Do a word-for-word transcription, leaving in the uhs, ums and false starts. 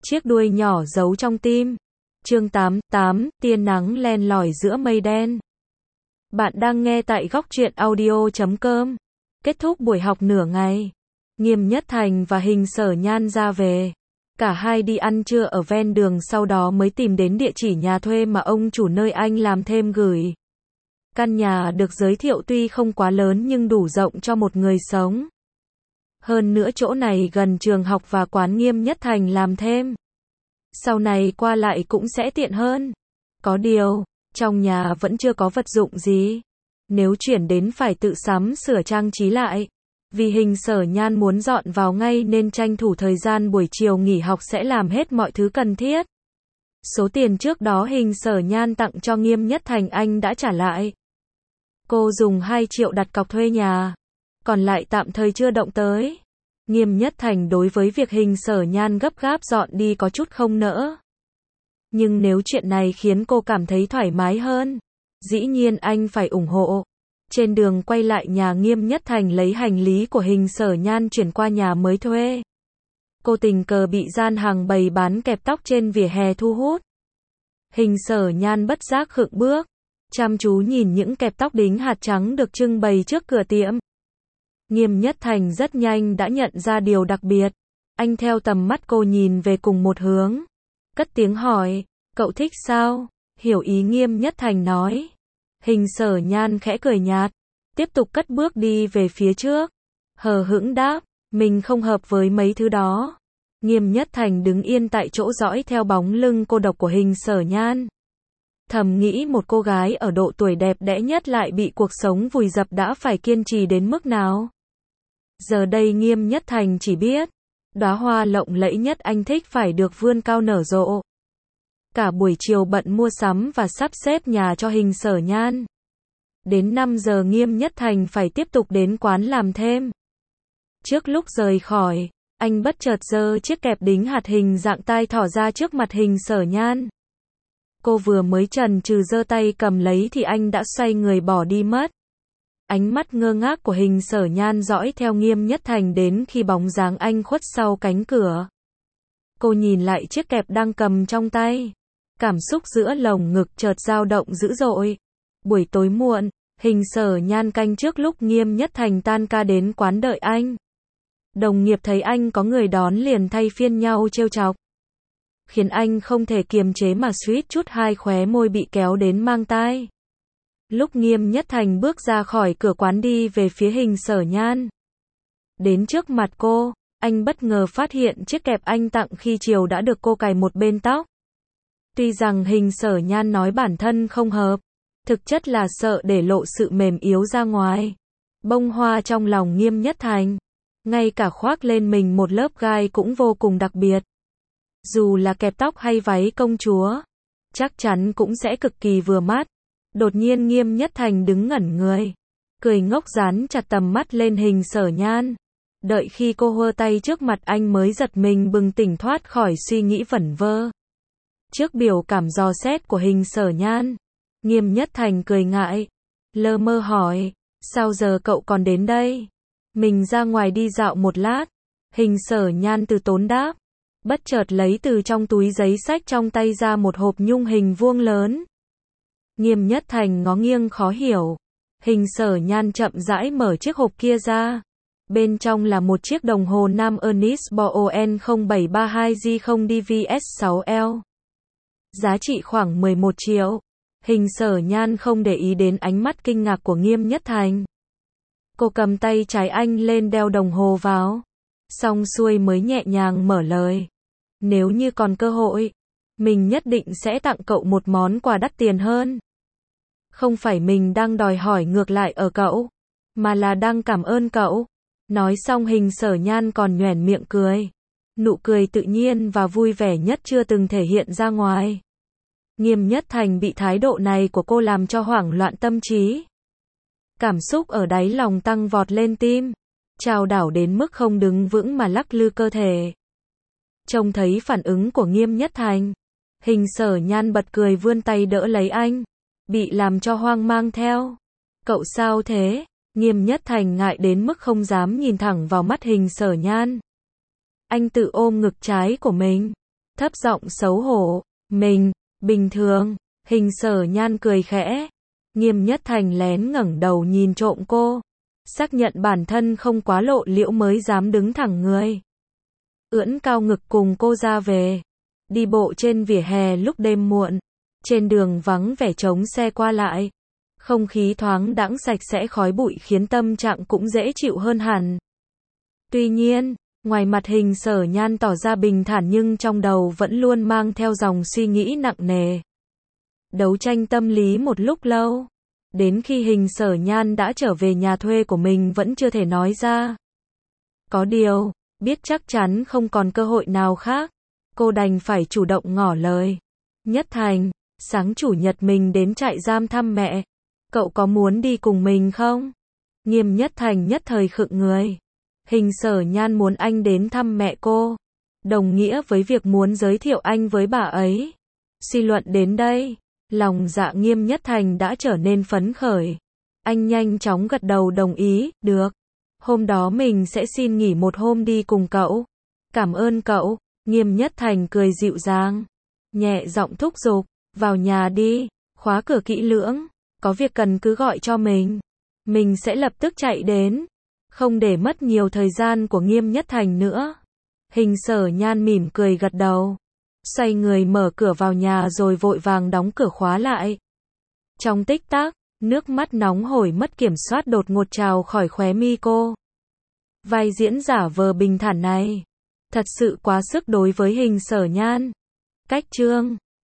chiếc đuôi nhỏ giấu trong tim. Chương tám, tám, tia nắng len lỏi giữa mây đen. Bạn đang nghe tại góc truyện audio chấm com. Kết thúc buổi học nửa ngày, Nghiêm Nhất Thành và Hình Sở Nhan ra về. Cả hai đi ăn trưa ở ven đường, sau đó mới tìm đến địa chỉ nhà thuê mà ông chủ nơi anh làm thêm gửi. Căn nhà được giới thiệu tuy không quá lớn nhưng đủ rộng cho một người sống. Hơn nữa chỗ này gần trường học và quán Nghiêm Nhất Thành làm thêm. Sau này qua lại cũng sẽ tiện hơn. Có điều, trong nhà vẫn chưa có vật dụng gì. Nếu chuyển đến phải tự sắm sửa trang trí lại. Vì Hình Sở Nhan muốn dọn vào ngay nên tranh thủ thời gian buổi chiều nghỉ học sẽ làm hết mọi thứ cần thiết. Số tiền trước đó Hình Sở Nhan tặng cho Nghiêm Nhất Thành anh đã trả lại. Cô dùng hai triệu đặt cọc thuê nhà, còn lại tạm thời chưa động tới. Nghiêm Nhất Thành đối với việc Hình Sở Nhan gấp gáp dọn đi có chút không nỡ. Nhưng nếu chuyện này khiến cô cảm thấy thoải mái hơn, dĩ nhiên anh phải ủng hộ. Trên đường quay lại nhà, Nghiêm Nhất Thành lấy hành lý của Hình Sở Nhan chuyển qua nhà mới thuê. Cô tình cờ bị gian hàng bày bán kẹp tóc trên vỉa hè thu hút. Hình Sở Nhan bất giác khựng bước, chăm chú nhìn những kẹp tóc đính hạt trắng được trưng bày trước cửa tiệm. Nghiêm Nhất Thành rất nhanh đã nhận ra điều đặc biệt. Anh theo tầm mắt cô nhìn về cùng một hướng, cất tiếng hỏi, cậu thích sao? Hiểu ý Nghiêm Nhất Thành nói. Hình Sở Nhan khẽ cười nhạt, tiếp tục cất bước đi về phía trước. Hờ hững đáp, mình không hợp với mấy thứ đó. Nghiêm Nhất Thành đứng yên tại chỗ dõi theo bóng lưng cô độc của Hình Sở Nhan. Thầm nghĩ một cô gái ở độ tuổi đẹp đẽ nhất lại bị cuộc sống vùi dập đã phải kiên trì đến mức nào. Giờ đây Nghiêm Nhất Thành chỉ biết, đóa hoa lộng lẫy nhất anh thích phải được vươn cao nở rộ. Cả buổi chiều bận mua sắm và sắp xếp nhà cho Hình Sở Nhan. Đến năm giờ Nghiêm Nhất Thành phải tiếp tục đến quán làm thêm. Trước lúc rời khỏi, anh bất chợt giơ chiếc kẹp đính hạt hình dạng tai thỏ ra trước mặt Hình Sở Nhan. Cô vừa mới chần chừ giơ tay cầm lấy thì anh đã xoay người bỏ đi mất. Ánh mắt ngơ ngác của Hình Sở Nhan dõi theo Nghiêm Nhất Thành đến khi bóng dáng anh khuất sau cánh cửa. Cô nhìn lại chiếc kẹp đang cầm trong tay. Cảm xúc giữa lồng ngực chợt dao động dữ dội. Buổi tối muộn, Hình Sở Nhan canh trước lúc Nghiêm Nhất Thành tan ca đến quán đợi anh. Đồng nghiệp thấy anh có người đón liền thay phiên nhau trêu chọc, khiến anh không thể kiềm chế mà suýt chút hai khóe môi bị kéo đến mang tai. Lúc Nghiêm Nhất Thành bước ra khỏi cửa quán đi về phía Hình Sở Nhan, đến trước mặt cô, anh bất ngờ phát hiện chiếc kẹp anh tặng khi chiều đã được cô cài một bên tóc. Tuy rằng Hình Sở Nhan nói bản thân không hợp, thực chất là sợ để lộ sự mềm yếu ra ngoài. Bông hoa trong lòng Nghiêm Nhất Thành, ngay cả khoác lên mình một lớp gai cũng vô cùng đặc biệt. Dù là kẹp tóc hay váy công chúa, chắc chắn cũng sẽ cực kỳ vừa mắt. Đột nhiên Nghiêm Nhất Thành đứng ngẩn người, cười ngốc dán chặt tầm mắt lên Hình Sở Nhan. Đợi khi cô hơ tay trước mặt anh mới giật mình bừng tỉnh thoát khỏi suy nghĩ vẩn vơ. Trước biểu cảm dò xét của Hình Sở Nhan, Nghiêm Nhất Thành cười ngại, lơ mơ hỏi, sao giờ cậu còn đến đây? Mình ra ngoài đi dạo một lát. Hình Sở Nhan từ tốn đáp, bất chợt lấy từ trong túi giấy xách trong tay ra một hộp nhung hình vuông lớn. Nghiêm Nhất Thành ngó nghiêng khó hiểu. Hình Sở Nhan chậm rãi mở chiếc hộp kia ra. Bên trong là một chiếc đồng hồ Nam Ernest Boon không bảy ba hai G không D V S sáu L. Giá trị khoảng mười một triệu. Hình Sở Nhan không để ý đến ánh mắt kinh ngạc của Nghiêm Nhất Thành. Cô cầm tay trái anh lên đeo đồng hồ vào. Xong xuôi mới nhẹ nhàng mở lời. Nếu như còn cơ hội, mình nhất định sẽ tặng cậu một món quà đắt tiền hơn. Không phải mình đang đòi hỏi ngược lại ở cậu, mà là đang cảm ơn cậu. Nói xong Hình Sở Nhan còn nhoẻn miệng cười. Nụ cười tự nhiên và vui vẻ nhất chưa từng thể hiện ra ngoài. Nghiêm Nhất Thành bị thái độ này của cô làm cho hoảng loạn tâm trí. Cảm xúc ở đáy lòng tăng vọt lên tim, trao đảo đến mức không đứng vững mà lắc lư cơ thể. Trông thấy phản ứng của Nghiêm Nhất Thành, Hình Sở Nhan bật cười vươn tay đỡ lấy anh, bị làm cho hoang mang theo. Cậu sao thế? Nghiêm Nhất Thành ngại đến mức không dám nhìn thẳng vào mắt Hình Sở Nhan. Anh tự ôm ngực trái của mình, thấp giọng xấu hổ. Mình, bình thường. Hình Sở Nhan cười khẽ. Nghiêm Nhất Thành lén ngẩng đầu nhìn trộm cô. Xác nhận bản thân không quá lộ liễu mới dám đứng thẳng người. Ưỡn cao ngực cùng cô ra về. Đi bộ trên vỉa hè lúc đêm muộn. Trên đường vắng vẻ trống xe qua lại. Không khí thoáng đãng sạch sẽ khói bụi khiến tâm trạng cũng dễ chịu hơn hẳn. Tuy nhiên, ngoài mặt Hình Sở Nhan tỏ ra bình thản nhưng trong đầu vẫn luôn mang theo dòng suy nghĩ nặng nề. Đấu tranh tâm lý một lúc lâu. Đến khi Hình Sở Nhan đã trở về nhà thuê của mình vẫn chưa thể nói ra. Có điều, biết chắc chắn không còn cơ hội nào khác. Cô đành phải chủ động ngỏ lời. Nhất Thành, sáng chủ nhật mình đến trại giam thăm mẹ. Cậu có muốn đi cùng mình không? Nghiêm Nhất Thành nhất thời khựng người. Hình Sở Nhan muốn anh đến thăm mẹ cô. Đồng nghĩa với việc muốn giới thiệu anh với bà ấy. Suy luận đến đây, lòng dạ Nghiêm Nhất Thành đã trở nên phấn khởi. Anh nhanh chóng gật đầu đồng ý, được. Hôm đó mình sẽ xin nghỉ một hôm đi cùng cậu. Cảm ơn cậu. Nghiêm Nhất Thành cười dịu dàng. Nhẹ giọng thúc giục, vào nhà đi, khóa cửa kỹ lưỡng. Có việc cần cứ gọi cho mình. Mình sẽ lập tức chạy đến. Không để mất nhiều thời gian của Nghiêm Nhất Thành nữa. Hình Sở Nhan mỉm cười gật đầu. Xoay người mở cửa vào nhà rồi vội vàng đóng cửa khóa lại. Trong tích tắc, nước mắt nóng hổi mất kiểm soát đột ngột trào khỏi khóe mi cô. Vai diễn giả vờ bình thản này thật sự quá sức đối với Hình Sở Nhan. Cách chương